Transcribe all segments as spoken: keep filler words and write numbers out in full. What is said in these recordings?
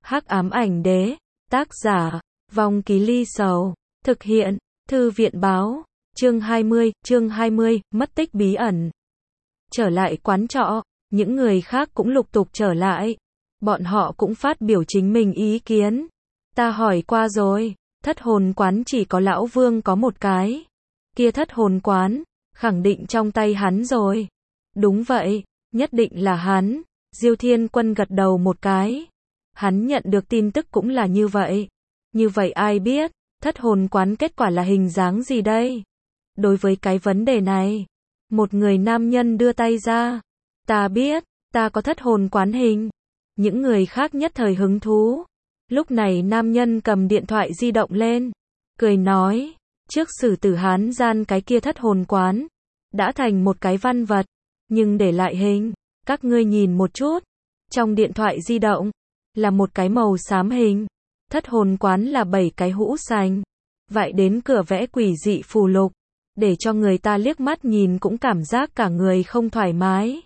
Hắc ám ảnh đế, tác giả, Vong Ký Ly Sầu, thực hiện, Thư viện báo, chương hai mươi, chương hai mươi, mất tích bí ẩn. Trở lại quán trọ, những người khác cũng lục tục trở lại. Bọn họ cũng phát biểu chính mình ý kiến. Ta hỏi qua rồi, thất hồn quán chỉ có lão Vương có một cái. Kia thất hồn quán, khẳng định trong tay hắn rồi. Đúng vậy, nhất định là hắn. Diêu Thiên Quân gật đầu một cái. Hắn nhận được tin tức cũng là như vậy. Như vậy ai biết, thất hồn quán kết quả là hình dáng gì đây? Đối với cái vấn đề này, một người nam nhân đưa tay ra. Ta biết, ta có thất hồn quán hình. Những người khác nhất thời hứng thú. Lúc này nam nhân cầm điện thoại di động lên, cười nói, trước sử tử Hán gian cái kia thất hồn quán, đã thành một cái văn vật, nhưng để lại hình, các ngươi nhìn một chút. Trong điện thoại di động, là một cái màu xám hình. Thất hồn quán là bảy cái hũ sành. Vậy đến cửa vẽ quỷ dị phù lục, để cho người ta liếc mắt nhìn cũng cảm giác cả người không thoải mái.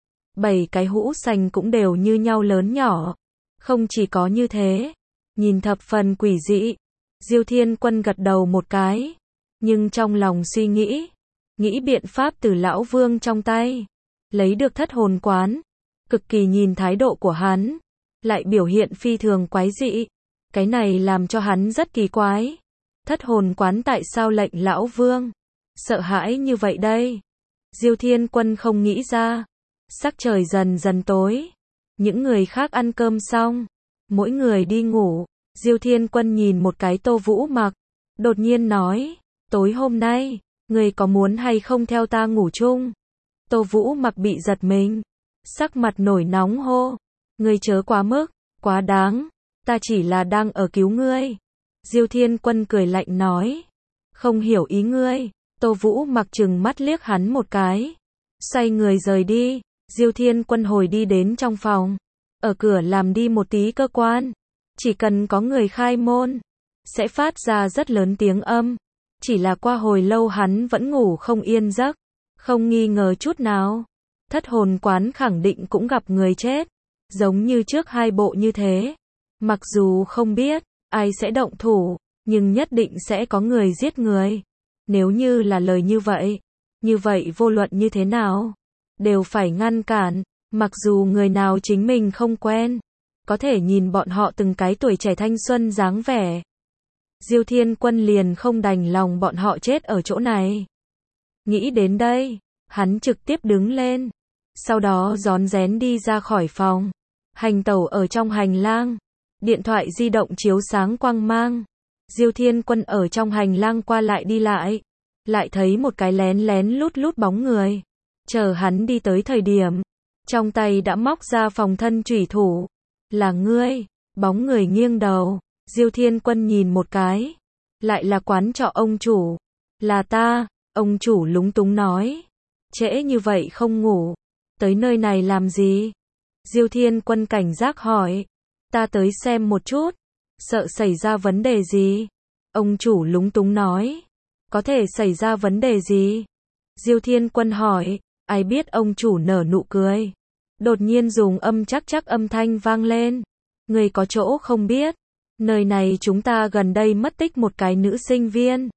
Bảy cái hũ sành cũng đều như nhau lớn nhỏ. Không chỉ có như thế, nhìn thập phần quỷ dị. Diêu Thiên Quân gật đầu một cái, nhưng trong lòng suy nghĩ, nghĩ biện pháp từ lão Vương trong tay, lấy được thất hồn quán. Cực kỳ nhìn thái độ của hắn, lại biểu hiện phi thường quái dị. Cái này làm cho hắn rất kỳ quái. Thất hồn quán tại sao lệnh lão Vương sợ hãi như vậy đây? Diêu Thiên Quân không nghĩ ra. Sắc trời dần dần tối. Những người khác ăn cơm xong, mỗi người đi ngủ. Diêu Thiên Quân nhìn một cái Tô Vũ Mặc, đột nhiên nói, tối hôm nay, người có muốn hay không theo ta ngủ chung? Tô Vũ Mặc bị giật mình, sắc mặt nổi nóng hô, ngươi chớ quá mức, quá đáng, ta chỉ là đang ở cứu ngươi. Diêu Thiên Quân cười lạnh nói, không hiểu ý ngươi. Tô Vũ Mặc trừng mắt liếc hắn một cái, xoay người rời đi. Diêu Thiên Quân hồi đi đến trong phòng, ở cửa làm đi một tí cơ quan, chỉ cần có người khai môn, sẽ phát ra rất lớn tiếng âm. Chỉ là qua hồi lâu hắn vẫn ngủ không yên giấc, không nghi ngờ chút nào. Thất hồn quán khẳng định cũng gặp người chết, giống như trước hai bộ như thế. Mặc dù không biết ai sẽ động thủ, nhưng nhất định sẽ có người giết người. Nếu như là lời như vậy, như vậy vô luận như thế nào, đều phải ngăn cản. Mặc dù người nào chính mình không quen, có thể nhìn bọn họ từng cái tuổi trẻ thanh xuân dáng vẻ. Diêu Thiên Quân liền không đành lòng bọn họ chết ở chỗ này. Nghĩ đến đây, hắn trực tiếp đứng lên, sau đó rón rén đi ra khỏi phòng, hành tẩu ở trong hành lang. Điện thoại di động chiếu sáng quang mang. Diêu Thiên Quân ở trong hành lang qua lại đi lại, lại thấy một cái lén lén lút lút bóng người. Chờ hắn đi tới thời điểm, trong tay đã móc ra phòng thân chủy thủ. Là ngươi? Bóng người nghiêng đầu. Diêu Thiên Quân nhìn một cái, lại là quán trọ ông chủ. Là ta. Ông chủ lúng túng nói, trễ như vậy không ngủ, tới nơi này làm gì? Diêu Thiên Quân cảnh giác hỏi, ta tới xem một chút, sợ xảy ra vấn đề gì? Ông chủ lúng túng nói, có thể xảy ra vấn đề gì? Diêu Thiên Quân hỏi, ai biết. Ông chủ nở nụ cười, đột nhiên dùng âm chắc chắc âm thanh vang lên, người có chỗ không biết, nơi này chúng ta gần đây mất tích một cái nữ sinh viên.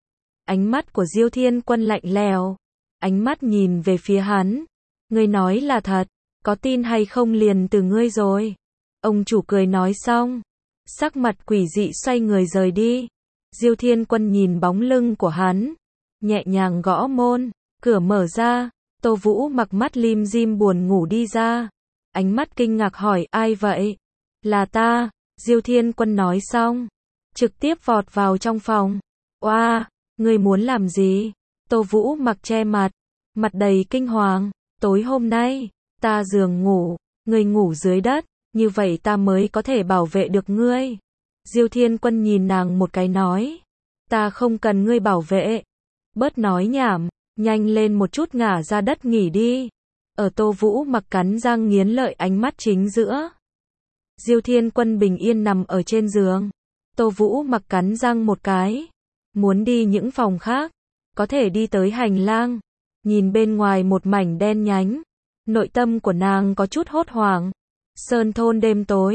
Ánh mắt của Diêu Thiên Quân lạnh lẽo, ánh mắt nhìn về phía hắn, ngươi nói là thật, có tin hay không liền từ ngươi rồi. Ông chủ cười nói xong, sắc mặt quỷ dị xoay người rời đi. Diêu Thiên Quân nhìn bóng lưng của hắn, nhẹ nhàng gõ môn, cửa mở ra. Tô Vũ Mặc mắt lim dim buồn ngủ đi ra, ánh mắt kinh ngạc hỏi, ai vậy? Là ta. Diêu Thiên Quân nói xong, trực tiếp vọt vào trong phòng. Oa, ngươi muốn làm gì? Tô Vũ Mặc che mặt, mặt đầy kinh hoàng. Tối hôm nay, ta giường ngủ, ngươi ngủ dưới đất, như vậy ta mới có thể bảo vệ được ngươi. Diêu Thiên Quân nhìn nàng một cái nói, ta không cần ngươi bảo vệ. Bớt nói nhảm, nhanh lên một chút ngả ra đất nghỉ đi. Ở Tô Vũ Mặc cắn răng nghiến lợi ánh mắt chính giữa. Diêu Thiên Quân bình yên nằm ở trên giường. Tô Vũ Mặc cắn răng một cái, muốn đi những phòng khác, có thể đi tới hành lang, nhìn bên ngoài một mảnh đen nhánh, nội tâm của nàng có chút hốt hoảng. Sơn thôn đêm tối,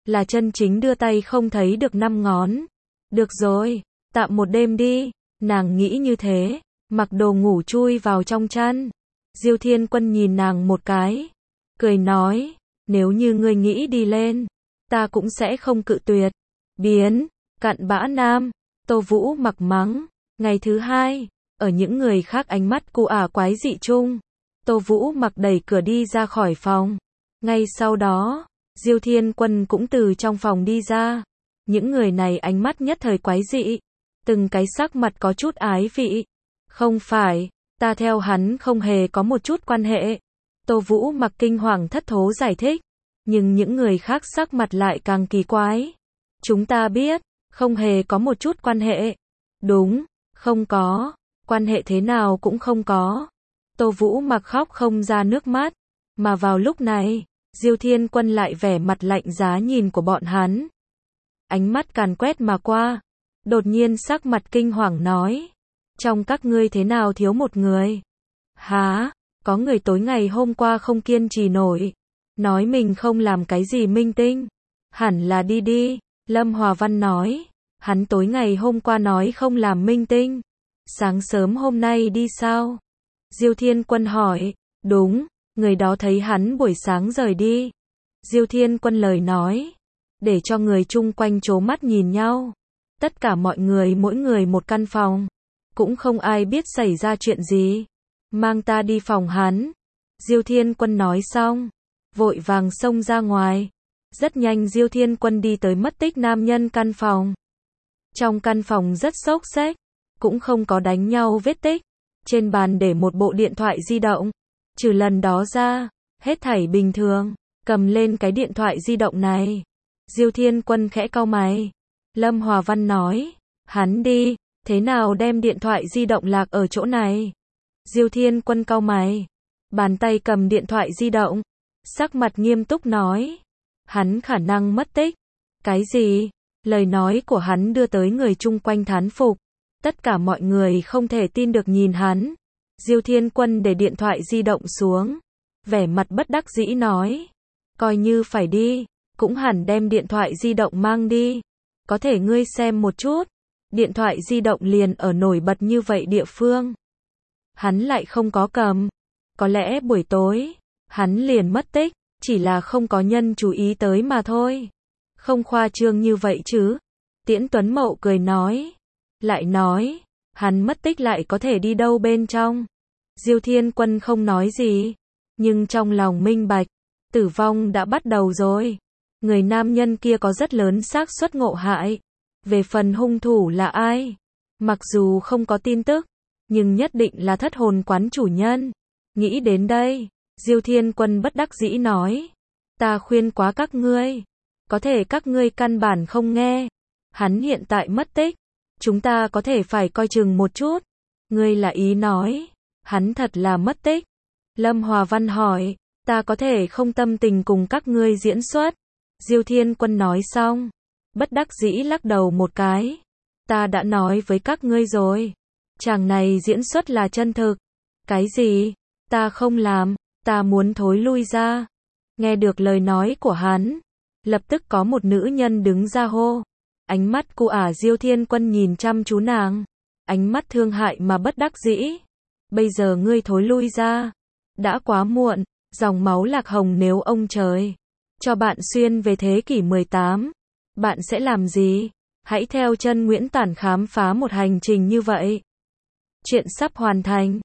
là chân chính đưa tay không thấy được năm ngón. Được rồi, tạm một đêm đi, nàng nghĩ như thế, mặc đồ ngủ chui vào trong chăn. Diêu Thiên Quân nhìn nàng một cái, cười nói, nếu như ngươi nghĩ đi lên, ta cũng sẽ không cự tuyệt. Biến, cặn bã nam, Tô Vũ Mặc mắng. Ngày thứ hai, ở những người khác ánh mắt cu ả quái dị chung, Tô Vũ Mặc đẩy cửa đi ra khỏi phòng. Ngay sau đó, Diêu Thiên Quân cũng từ trong phòng đi ra. Những người này ánh mắt nhất thời quái dị, từng cái sắc mặt có chút ái vị. Không phải, ta theo hắn không hề có một chút quan hệ. Tô Vũ Mặc kinh hoàng thất thố giải thích, nhưng những người khác sắc mặt lại càng kỳ quái. Chúng ta biết, không hề có một chút quan hệ. Đúng, không có, quan hệ thế nào cũng không có. Tô Vũ Mặc khóc không ra nước mắt, mà vào lúc này, Diêu Thiên Quân lại vẻ mặt lạnh giá nhìn của bọn hắn. Ánh mắt càn quét mà qua, đột nhiên sắc mặt kinh hoàng nói, trong các ngươi thế nào thiếu một người? Hả? Có người tối ngày hôm qua không kiên trì nổi, nói mình không làm cái gì minh tinh, hẳn là đi đi. Lâm Hòa Văn nói, hắn tối ngày hôm qua nói không làm minh tinh, sáng sớm hôm nay đi sao? Diêu Thiên Quân hỏi, đúng, người đó thấy hắn buổi sáng rời đi. Diêu Thiên Quân lời nói, để cho người chung quanh trố mắt nhìn nhau. Tất cả mọi người mỗi người một căn phòng, cũng không ai biết xảy ra chuyện gì. Mang ta đi phòng hắn. Diêu Thiên Quân nói xong, vội vàng xông ra ngoài. Rất nhanh Diêu Thiên Quân đi tới mất tích nam nhân căn phòng. Trong căn phòng rất xốc xếch, cũng không có đánh nhau vết tích. Trên bàn để một bộ điện thoại di động. Trừ lần đó ra, hết thảy bình thường. Cầm lên cái điện thoại di động này. Diêu Thiên Quân khẽ cau mày. Lâm Hòa Văn nói, hắn đi, thế nào đem điện thoại di động lạc ở chỗ này? Diêu Thiên Quân cau mày, bàn tay cầm điện thoại di động, sắc mặt nghiêm túc nói, hắn khả năng mất tích. Cái gì? Lời nói của hắn đưa tới người chung quanh thán phục. Tất cả mọi người không thể tin được nhìn hắn. Diêu Thiên Quân để điện thoại di động xuống, vẻ mặt bất đắc dĩ nói, coi như phải đi, cũng hẳn đem điện thoại di động mang đi. Có thể ngươi xem một chút, điện thoại di động liền ở nổi bật như vậy địa phương, hắn lại không có cầm. Có lẽ buổi tối, hắn liền mất tích, chỉ là không có nhân chú ý tới mà thôi. Không khoa trương như vậy chứ. Tiễn Tuấn Mậu cười nói. Lại nói, hắn mất tích lại có thể đi đâu bên trong. Diêu Thiên Quân không nói gì, nhưng trong lòng minh bạch, tử vong đã bắt đầu rồi. Người nam nhân kia có rất lớn xác suất ngộ hại. Về phần hung thủ là ai, mặc dù không có tin tức, nhưng nhất định là thất hồn quán chủ nhân. Nghĩ đến đây, Diêu Thiên Quân bất đắc dĩ nói, ta khuyên quá các ngươi, có thể các ngươi căn bản không nghe. Hắn hiện tại mất tích, chúng ta có thể phải coi chừng một chút. Ngươi là ý nói, hắn thật là mất tích? Lâm Hòa Văn hỏi, ta có thể không tâm tình cùng các ngươi diễn xuất. Diêu Thiên Quân nói xong, bất đắc dĩ lắc đầu một cái. Ta đã nói với các ngươi rồi, chàng này diễn xuất là chân thực. Cái gì? Ta không làm, ta muốn thối lui ra. Nghe được lời nói của hắn, lập tức có một nữ nhân đứng ra hô. Ánh mắt cu ả Diêu Thiên Quân nhìn chăm chú nàng, ánh mắt thương hại mà bất đắc dĩ. Bây giờ ngươi thối lui ra, đã quá muộn. Dòng máu lạc hồng nếu ông trời cho bạn xuyên về thế kỷ mười tám, bạn sẽ làm gì? Hãy theo chân Nguyễn Tản khám phá một hành trình như vậy. Chuyện sắp hoàn thành.